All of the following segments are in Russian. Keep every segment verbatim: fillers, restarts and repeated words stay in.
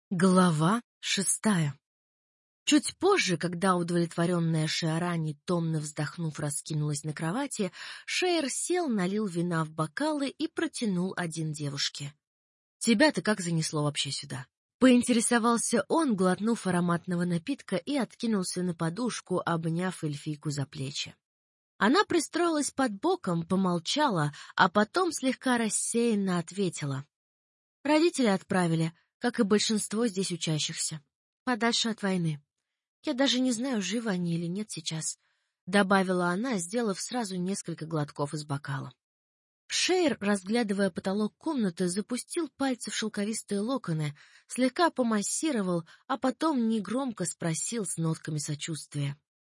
Глава шестая. Чуть позже, когда удовлетворенная Шиарани, томно вздохнув, раскинулась на кровати, Шейр сел, налил вина в бокалы и протянул один девушке. «Тебя-то как занесло вообще сюда?» Поинтересовался он, глотнув ароматного напитка, и откинулся на подушку, обняв эльфийку за плечи. Она пристроилась под боком, помолчала, а потом слегка рассеянно ответила. «Родители отправили, как и большинство здесь учащихся, подальше от войны. Я даже не знаю, живы они или нет сейчас», — добавила она, сделав сразу несколько глотков из бокала. Шейр, разглядывая потолок комнаты, запустил пальцы в шелковистые локоны, слегка помассировал, а потом негромко спросил с нотками сочувствия.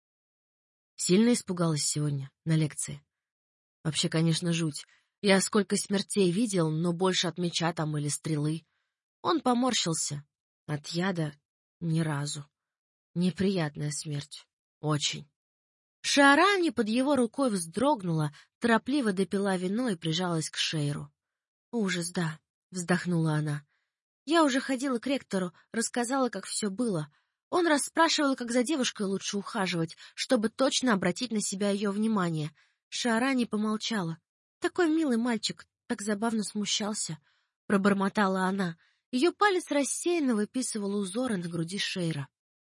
«Сильно испугалась сегодня на лекции?» «Вообще, конечно, жуть. Я сколько смертей видел, но больше от меча там или стрелы». Он поморщился. От яда ни разу. Неприятная смерть. Очень. Шиарани под его рукой вздрогнула, торопливо допила вино и прижалась к Шейру. «Ужас, да», — вздохнула она. «Я уже ходила к ректору, рассказала, как все было. Он расспрашивал, как за девушкой лучше ухаживать, чтобы точно обратить на себя ее внимание». Шиарани помолчала. «Такой милый мальчик, так забавно смущался», — пробормотала она. Ее палец рассеянно выписывал узоры на груди Шейра.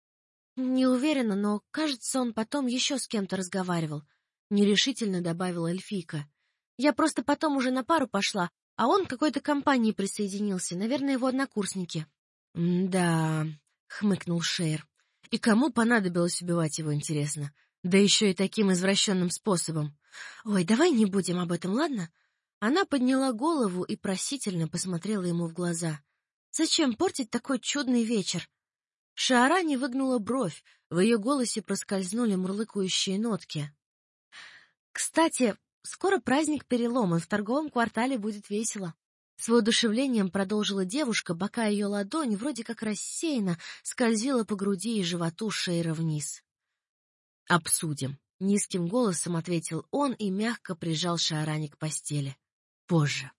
«Не уверена, но, кажется, он потом еще с кем-то разговаривал», — нерешительно добавила эльфийка. «Я просто потом уже на пару пошла, а он к какой-то компании присоединился, наверное, его однокурсники». «Да», — хмыкнул Шейр. «И кому понадобилось убивать его, интересно? Да еще и таким извращенным способом. Ой, давай не будем об этом, ладно?» Она подняла голову и просительно посмотрела ему в глаза. «Зачем портить такой чудный вечер?» Шиарани выгнула бровь, в ее голосе проскользнули мурлыкающие нотки. «Кстати, скоро праздник Перелома, и в торговом квартале будет весело». С воодушевлением продолжила девушка, бока ее ладони вроде как рассеянно скользила по груди и животу Шейра вниз. «Обсудим», — низким голосом ответил он и мягко прижал Шиарани к постели. «Позже».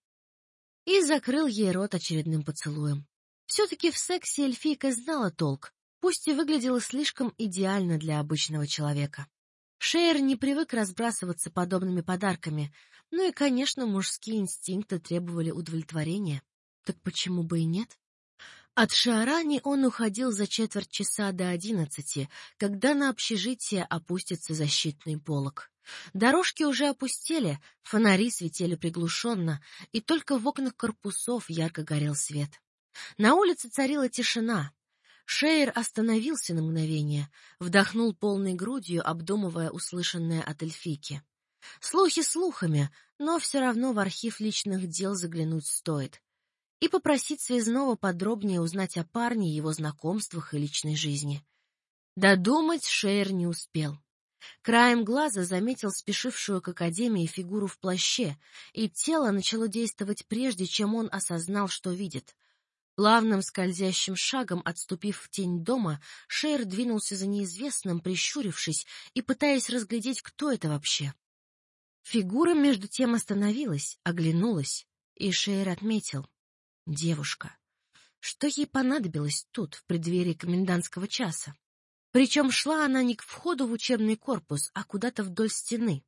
И закрыл ей рот очередным поцелуем. Все-таки в сексе эльфийка знала толк, пусть и выглядела слишком идеально для обычного человека. Шейр не привык разбрасываться подобными подарками, ну и, конечно, мужские инстинкты требовали удовлетворения. Так почему бы и нет? От Шиарани он уходил за четверть часа до одиннадцати, когда на общежитие опустится защитный полог. Дорожки уже опустели, фонари светили приглушенно, и только в окнах корпусов ярко горел свет. На улице царила тишина. Шейр остановился на мгновение, вдохнул полной грудью, обдумывая услышанное от эльфийки. Слухи слухами, но все равно в архив личных дел заглянуть стоит. И попросить связного подробнее узнать о парне, его знакомствах и личной жизни. Додумать Шейр не успел. Краем глаза заметил спешившую к академии фигуру в плаще, и тело начало действовать прежде, чем он осознал, что видит. Плавным скользящим шагом, отступив в тень дома, Шейр двинулся за неизвестным, прищурившись и пытаясь разглядеть, кто это вообще. Фигура между тем остановилась, оглянулась, и Шейр отметил — девушка. Что ей понадобилось тут, в преддверии комендантского часа? Причем шла она не к входу в учебный корпус, а куда-то вдоль стены.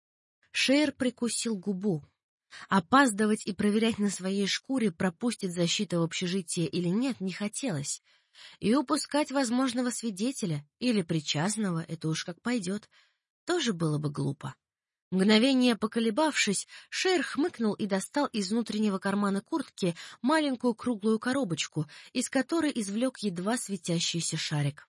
Шейр прикусил губу. Опаздывать и проверять на своей шкуре, пропустит защита в общежитие или нет, не хотелось. И упускать возможного свидетеля или причастного, это уж как пойдет, тоже было бы глупо. Мгновение поколебавшись, Шейр хмыкнул и достал из внутреннего кармана куртки маленькую круглую коробочку, из которой извлек едва светящийся шарик.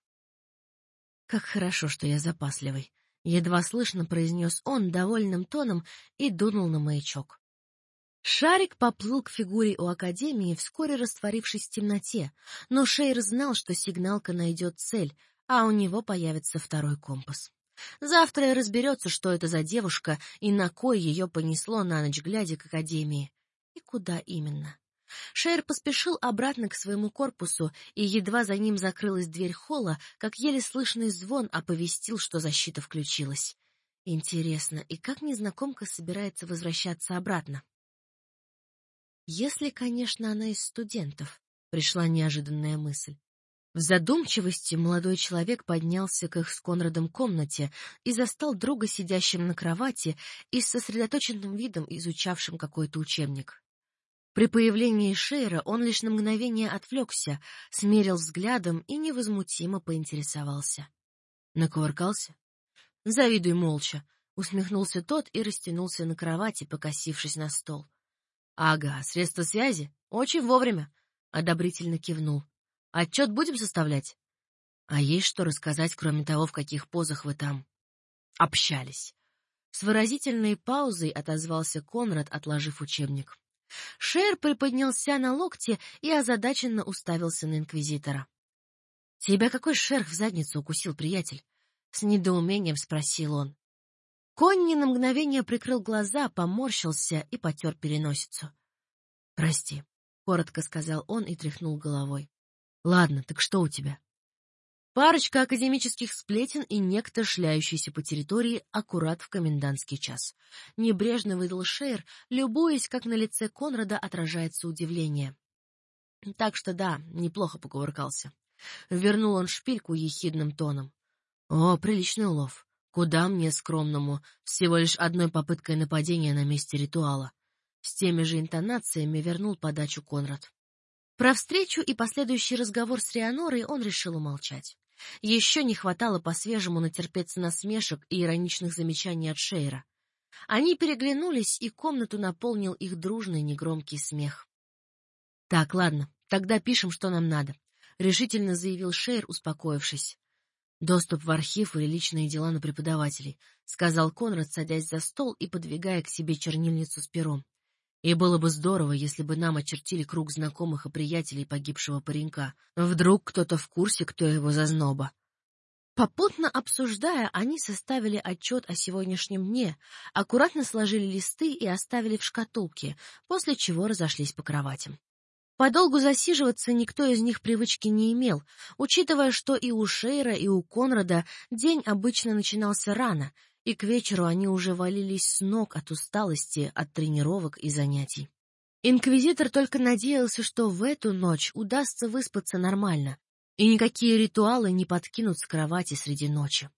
«Как хорошо, что я запасливый», — едва слышно произнес он довольным тоном и дунул на маячок. Шарик поплыл к фигуре у академии, вскоре растворившись в темноте, но Шейр знал, что сигналка найдет цель, а у него появится второй компас. Завтра и разберется, что это за девушка и на кой ее понесло на ночь глядя к академии. И куда именно. Шейр поспешил обратно к своему корпусу, и едва за ним закрылась дверь холла, как еле слышный звон оповестил, что защита включилась. Интересно, и как незнакомка собирается возвращаться обратно? Если, конечно, она из студентов. пришла неожиданная мысль. В задумчивости молодой человек поднялся к их с Конрадом комнате и застал друга сидящим на кровати и с сосредоточенным видом изучавшим какой-то учебник. При появлении Шейра он лишь на мгновение отвлекся, смерил взглядом и невозмутимо поинтересовался. Накувыркался? Завидуй молча, усмехнулся тот и растянулся на кровати, покосившись на стол. Ага, средства связи? Очень вовремя, одобрительно кивнул. Отчет будем составлять? А есть что рассказать, кроме того, в каких позах вы там общались? С выразительной паузой отозвался Конрад, отложив учебник. Шейр приподнялся на локте и озадаченно уставился на инквизитора. — Тебя какой шерх в задницу укусил, приятель? — с недоумением спросил он. Конни на мгновение прикрыл глаза, поморщился и потер переносицу. — Прости, — коротко сказал он и тряхнул головой. — Ладно, так что у тебя? Парочка академических сплетен и некто, шляющийся по территории аккурат в комендантский час. Небрежно выдал Шейр, любуясь, как на лице Конрада отражается удивление. Так что да, неплохо покувыркался. Вернул он шпильку ехидным тоном. О, приличный улов. Куда мне, скромному, всего лишь одной попыткой нападения на месте ритуала. С теми же интонациями вернул подачу Конрад. Про встречу и последующий разговор с Рианорой он решил умолчать. Еще не хватало по-свежему натерпеться насмешек и ироничных замечаний от Шейра. Они переглянулись, и комнату наполнил их дружный негромкий смех. — Так, ладно, тогда пишем, что нам надо, — решительно заявил Шейр, успокоившись. — Доступ в архив или личные дела на преподавателей, — сказал Конрад, садясь за стол и подвигая к себе чернильницу с пером. И было бы здорово, если бы нам очертили круг знакомых и приятелей погибшего паренька. Вдруг кто-то в курсе, кто его зазноба. Попутно обсуждая, они составили отчет о сегодняшнем дне, аккуратно сложили листы и оставили в шкатулке, после чего разошлись по кроватям. Подолгу засиживаться никто из них привычки не имел, учитывая, что и у Шейра, и у Конрада день обычно начинался рано, и к вечеру они уже валились с ног от усталости, от тренировок и занятий. Инквизитор только надеялся, что в эту ночь удастся выспаться нормально, и никакие ритуалы не подкинут с кровати среди ночи.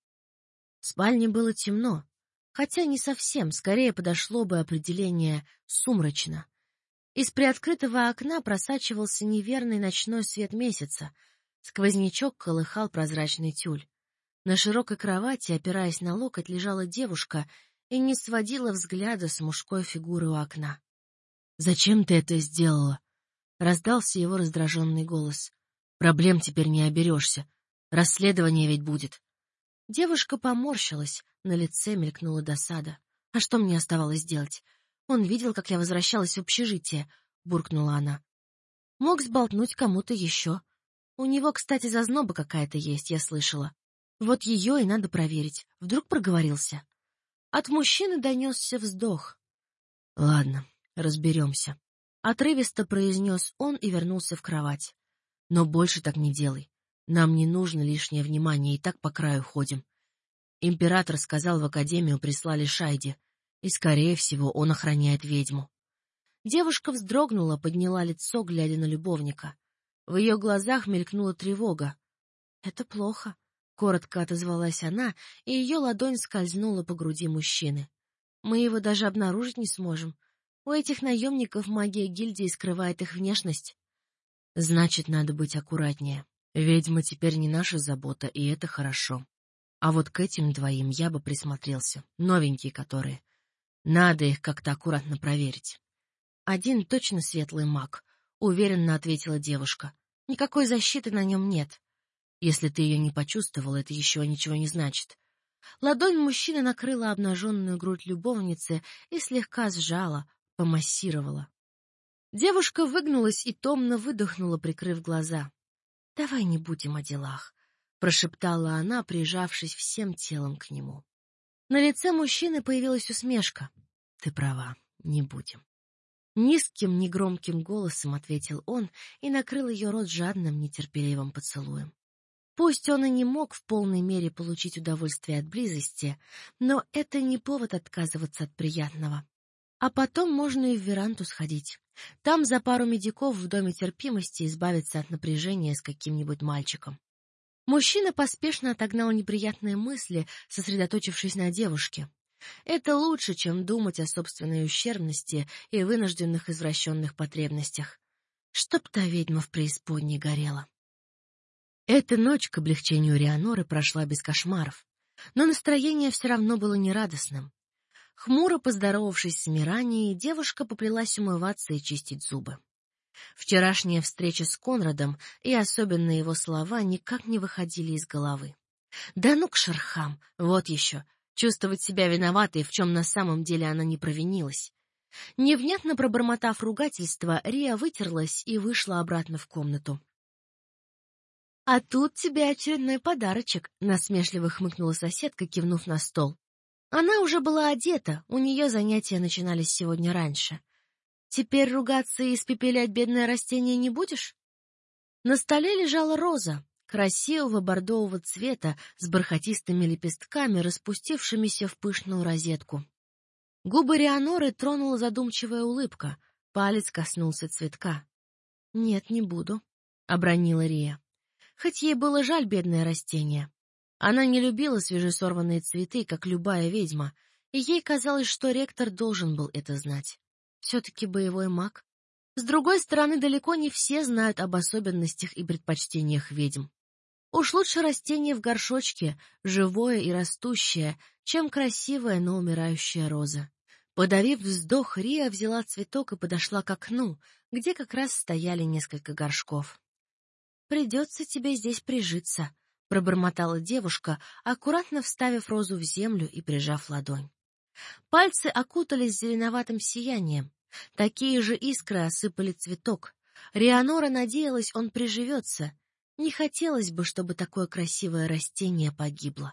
В спальне было темно, хотя не совсем, скорее подошло бы определение «сумрачно». Из приоткрытого окна просачивался неверный ночной свет месяца, сквознячок колыхал прозрачный тюль. На широкой кровати, опираясь на локоть, лежала девушка и не сводила взгляда с мужской фигуры у окна. «Зачем ты это сделала?» — раздался его раздраженный голос. «Проблем теперь не оберешься. Расследование ведь будет». Девушка поморщилась, на лице мелькнула досада. «А что мне оставалось делать? Он видел, как я возвращалась в общежитие», — буркнула она. «Мог сболтнуть кому-то еще. У него, кстати, зазноба какая-то есть, я слышала. Вот ее и надо проверить. Вдруг проговорился». От мужчины донесся вздох. «Ладно, разберемся», — отрывисто произнес он и вернулся в кровать. «Но больше так не делай. Нам не нужно лишнее внимание, и так по краю ходим. Император сказал, в академию прислали Шайди, и, скорее всего, он охраняет ведьму». Девушка вздрогнула, подняла лицо, глядя на любовника. В ее глазах мелькнула тревога. «Это плохо», — коротко отозвалась она, и ее ладонь скользнула по груди мужчины. «Мы его даже обнаружить не сможем. У этих наемников магия гильдии скрывает их внешность». «Значит, надо быть аккуратнее. Ведьма теперь не наша забота, и это хорошо. А вот к этим двоим я бы присмотрелся, новенькие которые. Надо их как-то аккуратно проверить». «Один точно светлый маг», — уверенно ответила девушка. «Никакой защиты на нем нет». «Если ты ее не почувствовал, это еще ничего не значит». Ладонь мужчины накрыла обнаженную грудь любовницы и слегка сжала, помассировала. Девушка выгнулась и томно выдохнула, прикрыв глаза. «Давай не будем о делах», — прошептала она, прижавшись всем телом к нему. На лице мужчины появилась усмешка. «Ты права, не будем». Низким, негромким голосом ответил он и накрыл ее рот жадным, нетерпеливым поцелуем. Пусть он и не мог в полной мере получить удовольствие от близости, но это не повод отказываться от приятного. А потом можно и в веранду сходить. Там за пару медиков в доме терпимости избавиться от напряжения с каким-нибудь мальчиком. Мужчина поспешно отогнал неприятные мысли, сосредоточившись на девушке. Это лучше, чем думать о собственной ущербности и вынужденных извращенных потребностях. Чтоб та ведьма в преисподней горела. Эта ночь, к облегчению Рианоры, прошла без кошмаров, но настроение все равно было нерадостным. Хмуро поздоровавшись с Миранией, девушка поплелась умываться и чистить зубы. Вчерашняя встреча с Конрадом и особенно его слова никак не выходили из головы. Да ну к шерхам, вот еще, чувствовать себя виноватой, в чем на самом деле она не провинилась. Невнятно пробормотав ругательство, Рия вытерлась и вышла обратно в комнату. «А тут тебе очередной подарочек», — насмешливо хмыкнула соседка, кивнув на стол. Она уже была одета, у нее занятия начинались сегодня раньше. «Теперь ругаться и испепелять бедное растение не будешь?» На столе лежала роза, красивого бордового цвета с бархатистыми лепестками, распустившимися в пышную розетку. Губы Рианоры тронула задумчивая улыбка, палец коснулся цветка. «Нет, не буду», — обронила Рия. Хоть ей было жаль бедное растение. Она не любила свежесорванные цветы, как любая ведьма, и ей казалось, что ректор должен был это знать. Все-таки боевой маг. С другой стороны, далеко не все знают об особенностях и предпочтениях ведьм. Уж лучше растение в горшочке, живое и растущее, чем красивая, но умирающая роза. Подавив вздох, Рия взяла цветок и подошла к окну, где как раз стояли несколько горшков. «Придется тебе здесь прижиться», — пробормотала девушка, аккуратно вставив розу в землю и прижав ладонь. Пальцы окутались зеленоватым сиянием. Такие же искры осыпали цветок. Рианора надеялась, он приживется. Не хотелось бы, чтобы такое красивое растение погибло.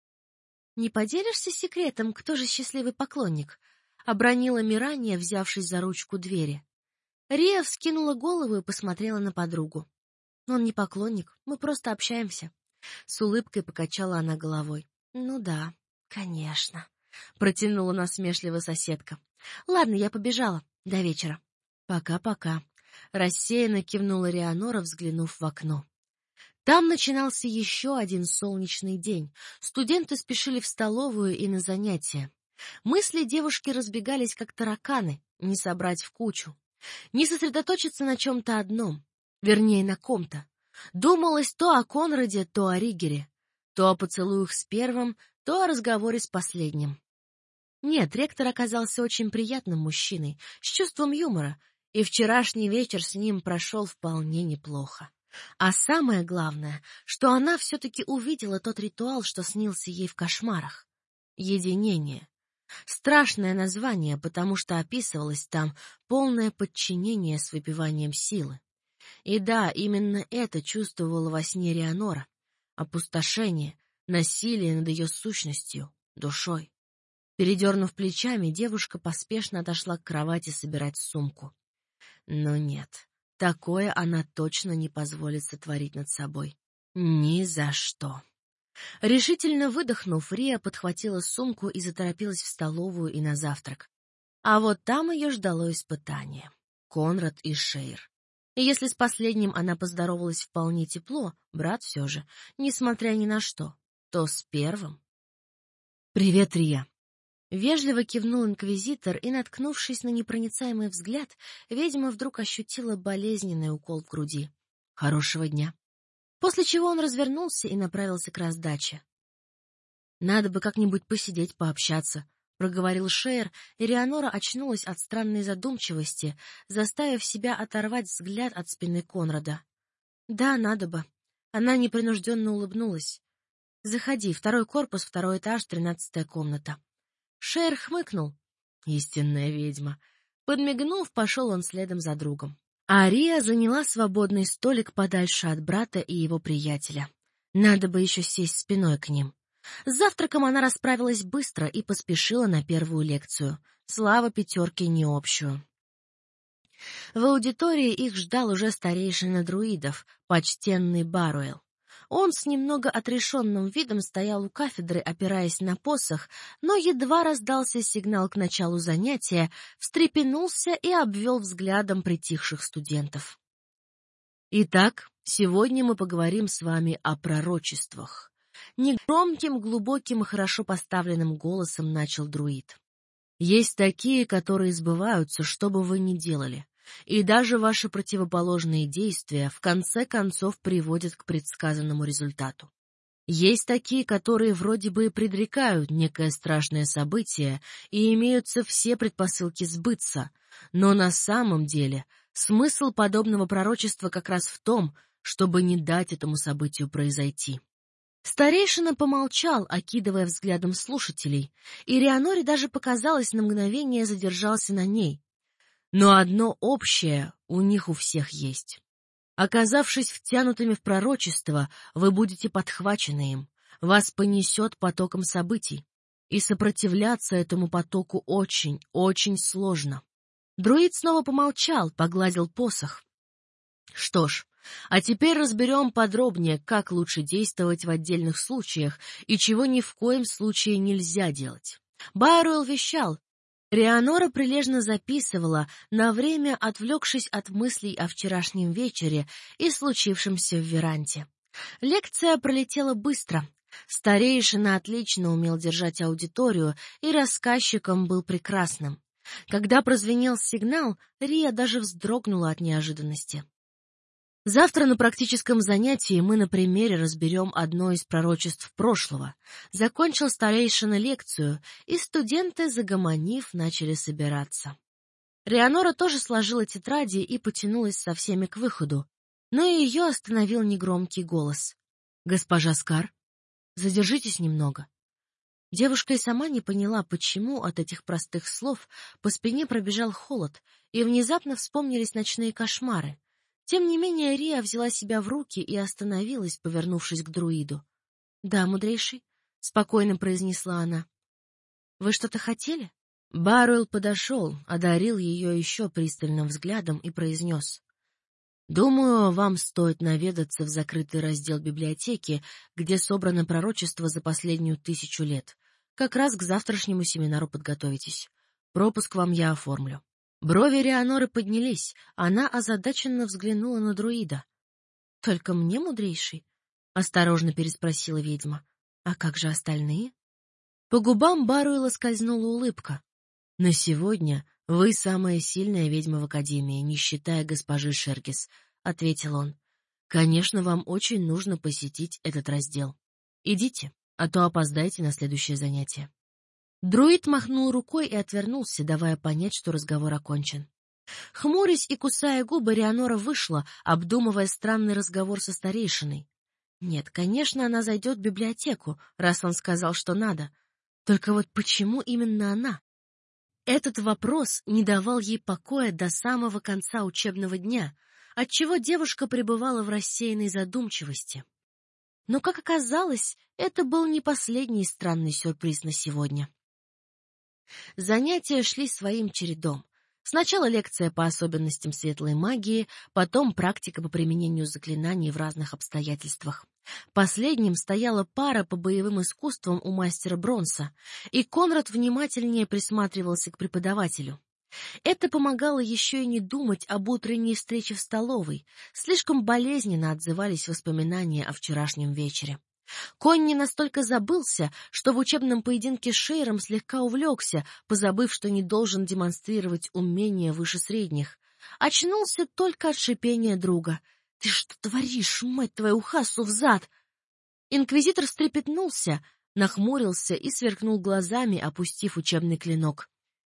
«Не поделишься секретом, кто же счастливый поклонник?» — обронила Мирания, взявшись за ручку двери. Рия вскинула голову и посмотрела на подругу. «Он не поклонник, мы просто общаемся». С улыбкой покачала она головой. «Ну да, конечно», — протянула насмешливо соседка. «Ладно, я побежала. До вечера». «Пока-пока», — рассеянно кивнула Рианора, взглянув в окно. Там начинался еще один солнечный день. Студенты спешили в столовую и на занятия. Мысли девушки разбегались, как тараканы, не собрать в кучу. Не сосредоточиться на чем-то одном. Вернее, на ком-то. Думалось то о Конраде, то о Ригере, то о поцелуях с первым, то о разговоре с последним. Нет, ректор оказался очень приятным мужчиной, с чувством юмора, и вчерашний вечер с ним прошел вполне неплохо. А самое главное, что она все-таки увидела тот ритуал, что снился ей в кошмарах. Единение. Страшное название, потому что описывалось там полное подчинение с выпиванием силы. И да, именно это чувствовала во сне Рианора. Опустошение, насилие над ее сущностью, душой. Передернув плечами, девушка поспешно отошла к кровати собирать сумку. Но нет, такое она точно не позволит сотворить над собой. Ни за что. Решительно выдохнув, Рия подхватила сумку и заторопилась в столовую и на завтрак. А вот там ее ждало испытание. Конрад и Шейр. И если с последним она поздоровалась вполне тепло, брат все же, несмотря ни на что, то с первым... «Привет, Рия!» Вежливо кивнул инквизитор, и, наткнувшись на непроницаемый взгляд, ведьма вдруг ощутила болезненный укол в груди. «Хорошего дня!» После чего он развернулся и направился к раздаче. «Надо бы как-нибудь посидеть, пообщаться», — проговорил Шейр, и Рианора очнулась от странной задумчивости, заставив себя оторвать взгляд от спины Конрада. «Да, надо бы». Она непринужденно улыбнулась. «Заходи, второй корпус, второй этаж, тринадцатая комната». Шейр хмыкнул. Истинная ведьма. Подмигнув, пошел он следом за другом. А Рия заняла свободный столик подальше от брата и его приятеля. Надо бы еще сесть спиной к ним. С завтраком она расправилась быстро и поспешила на первую лекцию. Слава пятерке не общую. В аудитории их ждал уже старейшина друидов, почтенный Баруэлл. Он с немного отрешенным видом стоял у кафедры, опираясь на посох, но едва раздался сигнал к началу занятия, встрепенулся и обвел взглядом притихших студентов. Итак, сегодня мы поговорим с вами о пророчествах. Негромким, глубоким и хорошо поставленным голосом начал друид. Есть такие, которые сбываются, что бы вы ни делали, и даже ваши противоположные действия в конце концов приводят к предсказанному результату. Есть такие, которые вроде бы предрекают некое страшное событие и имеются все предпосылки сбыться, но на самом деле смысл подобного пророчества как раз в том, чтобы не дать этому событию произойти. Старейшина помолчал, окидывая взглядом слушателей, и Рианоре даже показалось, на мгновение задержался на ней. Но одно общее у них у всех есть. Оказавшись втянутыми в пророчество, вы будете подхвачены им, вас понесет потоком событий, и сопротивляться этому потоку очень, очень сложно. Друид снова помолчал, погладил посох. Что ж, а теперь разберем подробнее, как лучше действовать в отдельных случаях и чего ни в коем случае нельзя делать. Байруэлл вещал. Рианора прилежно записывала, на время отвлекшись от мыслей о вчерашнем вечере и случившемся в Веранте. Лекция пролетела быстро. Старейшина отлично умел держать аудиторию, и рассказчиком был прекрасным. Когда прозвенел сигнал, Рия даже вздрогнула от неожиданности. Завтра на практическом занятии мы на примере разберем одно из пророчеств прошлого. Закончил старейшина лекцию, и студенты, загомонив, начали собираться. Рианора тоже сложила тетради и потянулась со всеми к выходу, но ее остановил негромкий голос. «Госпожа Скар, задержитесь немного». Девушка и сама не поняла, почему от этих простых слов по спине пробежал холод, и внезапно вспомнились ночные кошмары. Тем не менее, Рия взяла себя в руки и остановилась, повернувшись к друиду. — Да, мудрейший, — спокойно произнесла она. — Вы что-то хотели? Байруэлл подошел, одарил ее еще пристальным взглядом и произнес. — Думаю, вам стоит наведаться в закрытый раздел библиотеки, где собрано пророчество за последнюю тысячу лет. Как раз к завтрашнему семинару подготовитесь. Пропуск вам я оформлю. Брови Рианоры поднялись, она озадаченно взглянула на друида. — Только мне, мудрейший? — осторожно переспросила ведьма. — А как же остальные? По губам Байруэлла скользнула улыбка. — На сегодня вы самая сильная ведьма в Академии, не считая госпожи Шергис, — ответил он. — Конечно, вам очень нужно посетить этот раздел. Идите, а то опоздаете на следующее занятие. Друид махнул рукой и отвернулся, давая понять, что разговор окончен. Хмурясь и кусая губы, Рианора вышла, обдумывая странный разговор со старейшиной. Нет, конечно, она зайдет в библиотеку, раз он сказал, что надо. Только вот почему именно она? Этот вопрос не давал ей покоя до самого конца учебного дня, отчего девушка пребывала в рассеянной задумчивости. Но, как оказалось, это был не последний странный сюрприз на сегодня. Занятия шли своим чередом. Сначала лекция по особенностям светлой магии, потом практика по применению заклинаний в разных обстоятельствах. Последним стояла пара по боевым искусствам у мастера Бронса, и Конрад внимательнее присматривался к преподавателю. Это помогало еще и не думать об утренней встрече в столовой, слишком болезненно отзывались воспоминания о вчерашнем вечере. Конни настолько забылся, что в учебном поединке с Шейром слегка увлекся, позабыв, что не должен демонстрировать умения выше средних. Очнулся только от шипения друга. — Ты что творишь, мать твою, Хасу взад? Инквизитор встрепетнулся, нахмурился и сверкнул глазами, опустив учебный клинок.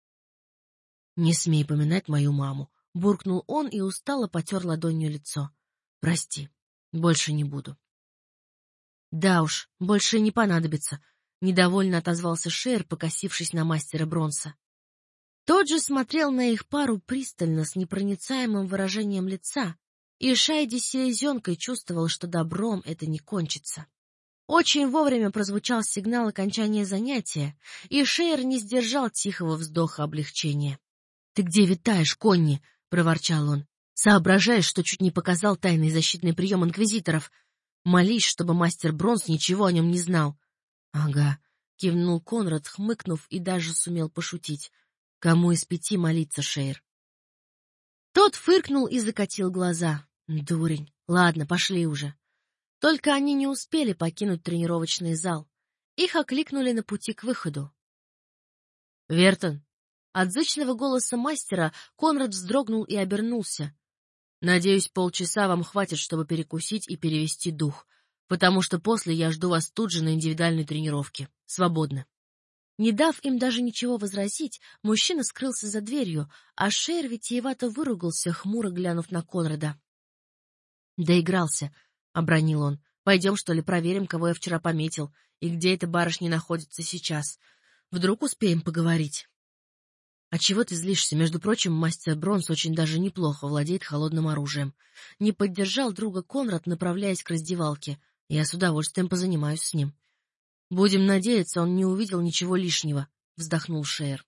— Не смей поминать мою маму, — буркнул он и устало потер ладонью лицо. — Прости, больше не буду. Да уж, больше не понадобится, — недовольно отозвался Шейр, покосившись на мастера Бронса. Тот же смотрел на их пару пристально, с непроницаемым выражением лица, и Шайди с селезенкой чувствовал, что добром это не кончится. Очень вовремя прозвучал сигнал окончания занятия, и Шейр не сдержал тихого вздоха облегчения. — Ты где витаешь, Конни? — проворчал он. — Соображаешь, что чуть не показал тайный защитный прием инквизиторов? Молись, чтобы мастер Бронс ничего о нем не знал. — Ага, — кивнул Конрад, хмыкнув, и даже сумел пошутить. — Кому из пяти молиться, Шейр? Тот фыркнул и закатил глаза. — Дурень. Ладно, пошли уже. Только они не успели покинуть тренировочный зал. Их окликнули на пути к выходу. — Вертон! От зычного голоса мастера Конрад вздрогнул и обернулся. — Надеюсь, полчаса вам хватит, чтобы перекусить и перевести дух, потому что после я жду вас тут же на индивидуальной тренировке. Свободно. Не дав им даже ничего возразить, мужчина скрылся за дверью, а Шейр витиевато выругался, хмуро глянув на Конрада. — Доигрался, — обронил он. — Пойдем, что ли, проверим, кого я вчера пометил, и где эта барышня находится сейчас. Вдруг успеем поговорить. — А чего ты злишься? Между прочим, мастер Бронс очень даже неплохо владеет холодным оружием. Не поддержал друга Конрад, направляясь к раздевалке. Я с удовольствием позанимаюсь с ним. — Будем надеяться, он не увидел ничего лишнего, — вздохнул Шейр.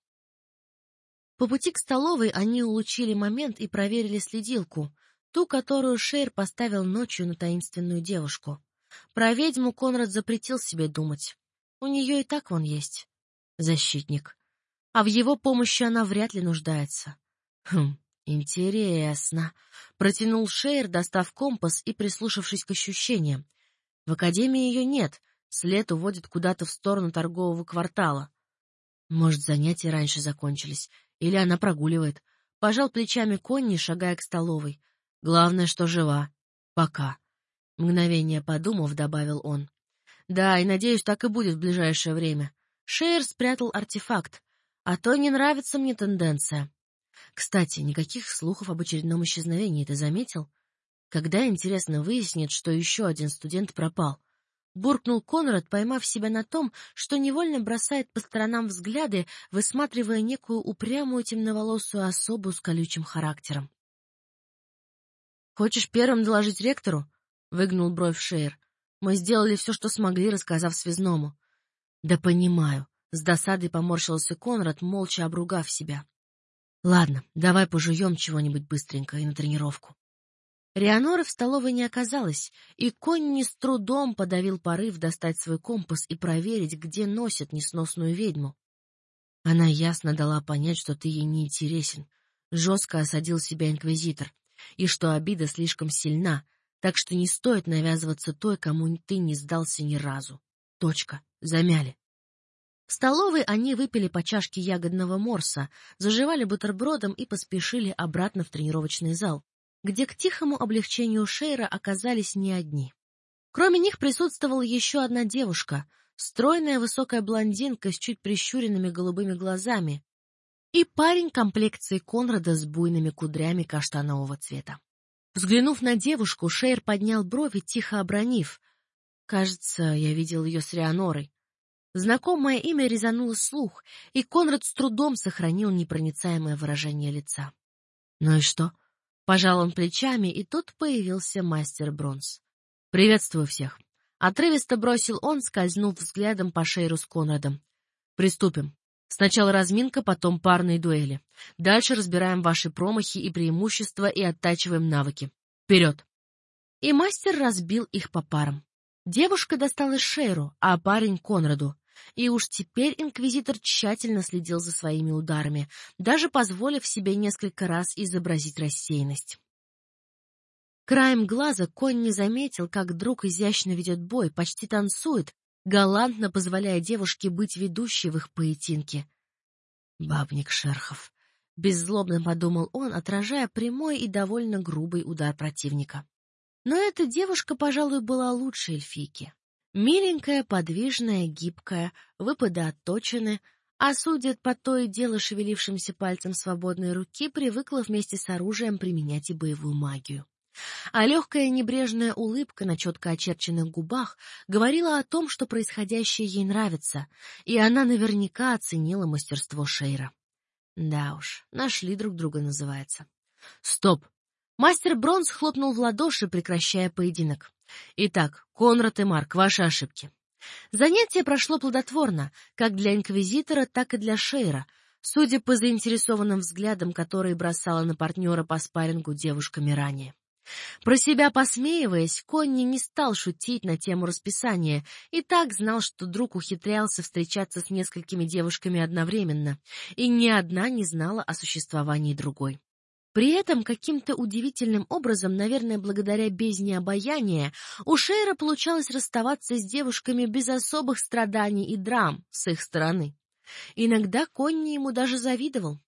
По пути к столовой они улучили момент и проверили следилку, ту, которую Шейр поставил ночью на таинственную девушку. Про ведьму Конрад запретил себе думать. У нее и так вон есть защитник. А в его помощи она вряд ли нуждается. Хм, интересно. Протянул Шейр, достав компас и прислушавшись к ощущениям. В академии ее нет, след уводит куда-то в сторону торгового квартала. Может, занятия раньше закончились, или она прогуливает. Пожал плечами Конни, шагая к столовой. Главное, что жива. Пока. Мгновение подумав, добавил он. Да, и надеюсь, так и будет в ближайшее время. Шейр спрятал артефакт. А то не нравится мне тенденция. Кстати, никаких слухов об очередном исчезновении ты заметил? Когда, интересно, выяснит, что еще один студент пропал? Буркнул Конрад, поймав себя на том, что невольно бросает по сторонам взгляды, высматривая некую упрямую темноволосую особу с колючим характером. «Хочешь первым доложить ректору?» — выгнул бровь Шейр. «Мы сделали все, что смогли, рассказав связному». «Да понимаю». С досадой поморщился Конрад, молча обругав себя. «Ладно, давай пожуем чего-нибудь быстренько и на тренировку». Рианоры в столовой не оказалось, и Конни с трудом подавил порыв достать свой компас и проверить, где носят несносную ведьму. Она ясно дала понять, что ты ей не интересен. Жестко осадил себя инквизитор, и что обида слишком сильна, так что не стоит навязываться той, кому ты не сдался ни разу. Точка. Замяли. В столовой они выпили по чашке ягодного морса, заживали бутербродом и поспешили обратно в тренировочный зал, где к тихому облегчению Шейра оказались не одни. Кроме них присутствовала еще одна девушка, стройная высокая блондинка с чуть прищуренными голубыми глазами, и парень комплекции Конрада с буйными кудрями каштанового цвета. Взглянув на девушку, Шейр поднял брови, тихо обронив: «Кажется, я видел ее с Рианорой». Знакомое имя резануло слух, и Конрад с трудом сохранил непроницаемое выражение лица. «Ну и что?» — пожал он плечами, и тут появился мастер Бронс. «Приветствую всех!» — отрывисто бросил он, скользнув взглядом по Шейру с Конрадом. «Приступим. Сначала разминка, потом парные дуэли. Дальше разбираем ваши промахи и преимущества и оттачиваем навыки. Вперед!» И мастер разбил их по парам. Девушка досталась Шейру, а парень — Конраду. И уж теперь инквизитор тщательно следил за своими ударами, даже позволив себе несколько раз изобразить рассеянность. Краем глаза Конни заметил, как друг изящно ведет бой, почти танцует, галантно позволяя девушке быть ведущей в их поединке. «Бабник Шерхов», — беззлобно подумал он, отражая прямой и довольно грубый удар противника. Но эта девушка, пожалуй, была лучше эльфийки. Миленькая, подвижная, гибкая, выпады отточены, а судя по то и дело шевелившимся пальцем свободной руки, привыкла вместе с оружием применять и боевую магию. А легкая небрежная улыбка на четко очерченных губах говорила о том, что происходящее ей нравится, и она наверняка оценила мастерство Шейра. Да уж, нашли друг друга, называется. Стоп! Мастер Бронс хлопнул в ладоши, прекращая поединок. Итак, Конрад и Марк, ваши ошибки. Занятие прошло плодотворно, как для инквизитора, так и для Шейра, судя по заинтересованным взглядам, которые бросала на партнера по спаррингу девушка ранее. Про себя посмеиваясь, Конни не стал шутить на тему расписания и так знал, что друг ухитрялся встречаться с несколькими девушками одновременно, и ни одна не знала о существовании другой. При этом каким-то удивительным образом, наверное, благодаря бездне обаяния, у Шейра получалось расставаться с девушками без особых страданий и драм с их стороны. Иногда Конни ему даже завидовал.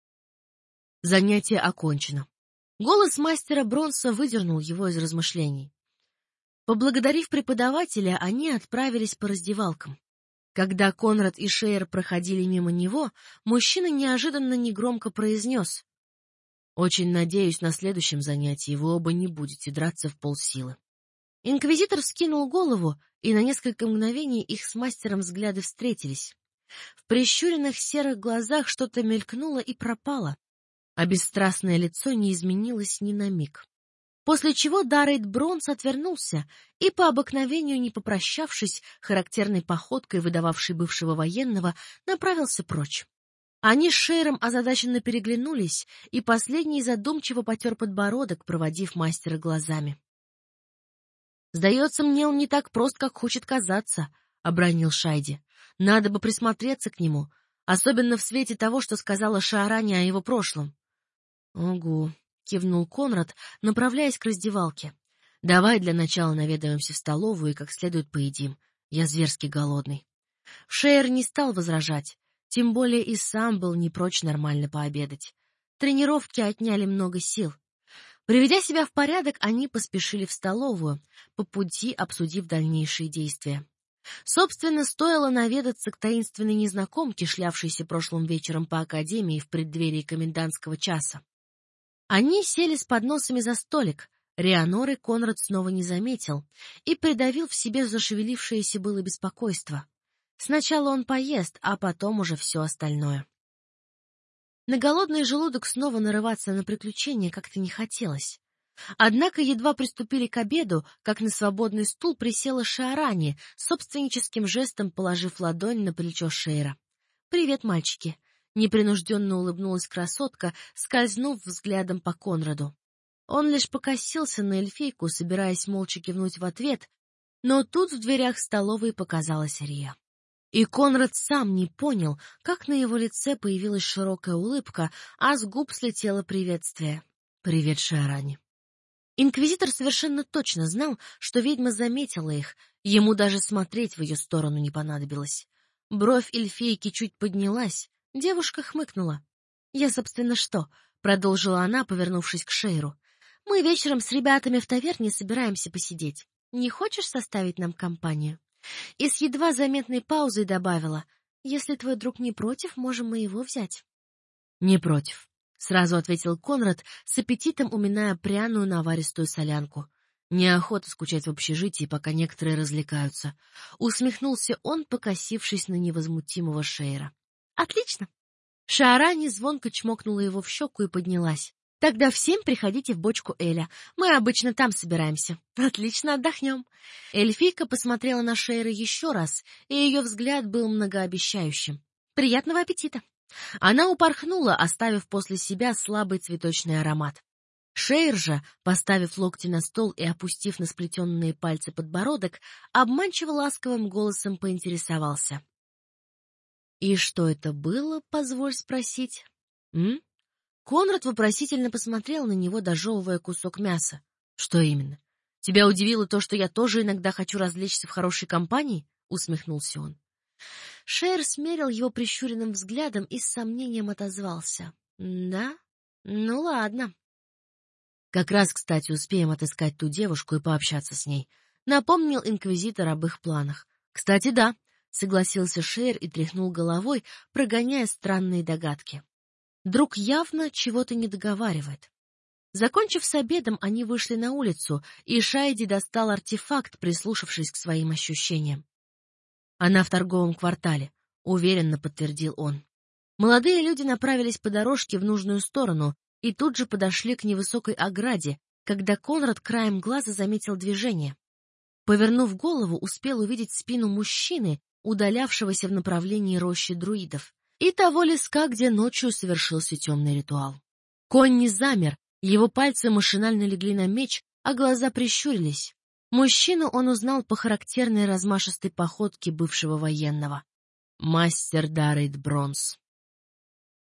Занятие окончено. Голос мастера Бронса выдернул его из размышлений. Поблагодарив преподавателя, они отправились по раздевалкам. Когда Конрад и Шейр проходили мимо него, мужчина неожиданно негромко произнес: «Очень надеюсь, на следующем занятии вы оба не будете драться в полсилы». Инквизитор вскинул голову, и на несколько мгновений их с мастером взгляды встретились. В прищуренных серых глазах что-то мелькнуло и пропало, а бесстрастное лицо не изменилось ни на миг. После чего Даррейд Бронс отвернулся и, по обыкновению не попрощавшись, характерной походкой, выдававшей бывшего военного, направился прочь. Они с Шейром озадаченно переглянулись, и последний задумчиво потер подбородок, проводив мастера глазами. «Сдается мне, он не так прост, как хочет казаться», — обронил Шайди. «Надо бы присмотреться к нему, особенно в свете того, что сказала Шаарани о его прошлом». «Угу», — кивнул Конрад, направляясь к раздевалке. «Давай для начала наведаемся в столовую и как следует поедим. Я зверски голодный». Шейр не стал возражать, тем более и сам был не прочь нормально пообедать. Тренировки отняли много сил. Приведя себя в порядок, они поспешили в столовую, по пути обсудив дальнейшие действия. Собственно, стоило наведаться к таинственной незнакомке, шлявшейся прошлым вечером по академии в преддверии комендантского часа. Они сели с подносами за столик. Реаноры Конрад снова не заметил и придавил в себе зашевелившееся было беспокойство. Сначала он поест, а потом уже все остальное. На голодный желудок снова нарываться на приключения как-то не хотелось. Однако едва приступили к обеду, как на свободный стул присела Шаарани, собственническим жестом положив ладонь на плечо Шейра. «Привет, мальчики!» Непринужденно улыбнулась красотка, скользнув взглядом по Конраду. Он лишь покосился на эльфийку, собираясь молча кивнуть в ответ, но тут в дверях столовой показалась Рия. И Конрад сам не понял, как на его лице появилась широкая улыбка, а с губ слетело приветствие. «Привет, Шаарани». Инквизитор совершенно точно знал, что ведьма заметила их, ему даже смотреть в ее сторону не понадобилось. Бровь эльфийки чуть поднялась, девушка хмыкнула. «Я, собственно, что?» — продолжила она, повернувшись к Шейру. «Мы вечером с ребятами в таверне собираемся посидеть. Не хочешь составить нам компанию?» И с едва заметной паузой добавила: «Если твой друг не против, можем мы его взять». «Не против», — сразу ответил Конрад, с аппетитом уминая пряную наваристую солянку. «Неохота скучать в общежитии, пока некоторые развлекаются». Усмехнулся он, покосившись на невозмутимого Шейра. «Отлично!» Шаарани звонко чмокнула его в щеку и поднялась. «Тогда всем приходите в бочку Эля. Мы обычно там собираемся. Отлично отдохнем». Эльфийка посмотрела на Шейра еще раз, и ее взгляд был многообещающим. «Приятного аппетита!» Она упорхнула, оставив после себя слабый цветочный аромат. Шейр же, поставив локти на стол и опустив на сплетенные пальцы подбородок, обманчиво ласковым голосом поинтересовался: «И что это было, позволь спросить?» «М?» Конрад вопросительно посмотрел на него, дожевывая кусок мяса. «Что именно? Тебя удивило то, что я тоже иногда хочу развлечься в хорошей компании?» — усмехнулся он. Шейр смерил его прищуренным взглядом и с сомнением отозвался: «Да? Ну ладно». «Как раз, кстати, успеем отыскать ту девушку и пообщаться с ней», — напомнил инквизитор об их планах. «Кстати, да», — согласился Шейр и тряхнул головой, прогоняя странные догадки. Друг явно чего-то не договаривает. Закончив с обедом, они вышли на улицу, и Шайди достал артефакт, прислушавшись к своим ощущениям. «Она в торговом квартале», — уверенно подтвердил он. Молодые люди направились по дорожке в нужную сторону и тут же подошли к невысокой ограде, когда Конрад краем глаза заметил движение. Повернув голову, успел увидеть спину мужчины, удалявшегося в направлении рощи друидов, и того леска, где ночью совершился темный ритуал. Конь не замер, Его пальцы машинально легли на меч, а глаза прищурились. Мужчину он узнал по характерной размашистой походке бывшего военного. Мастер Даррейд Бронз.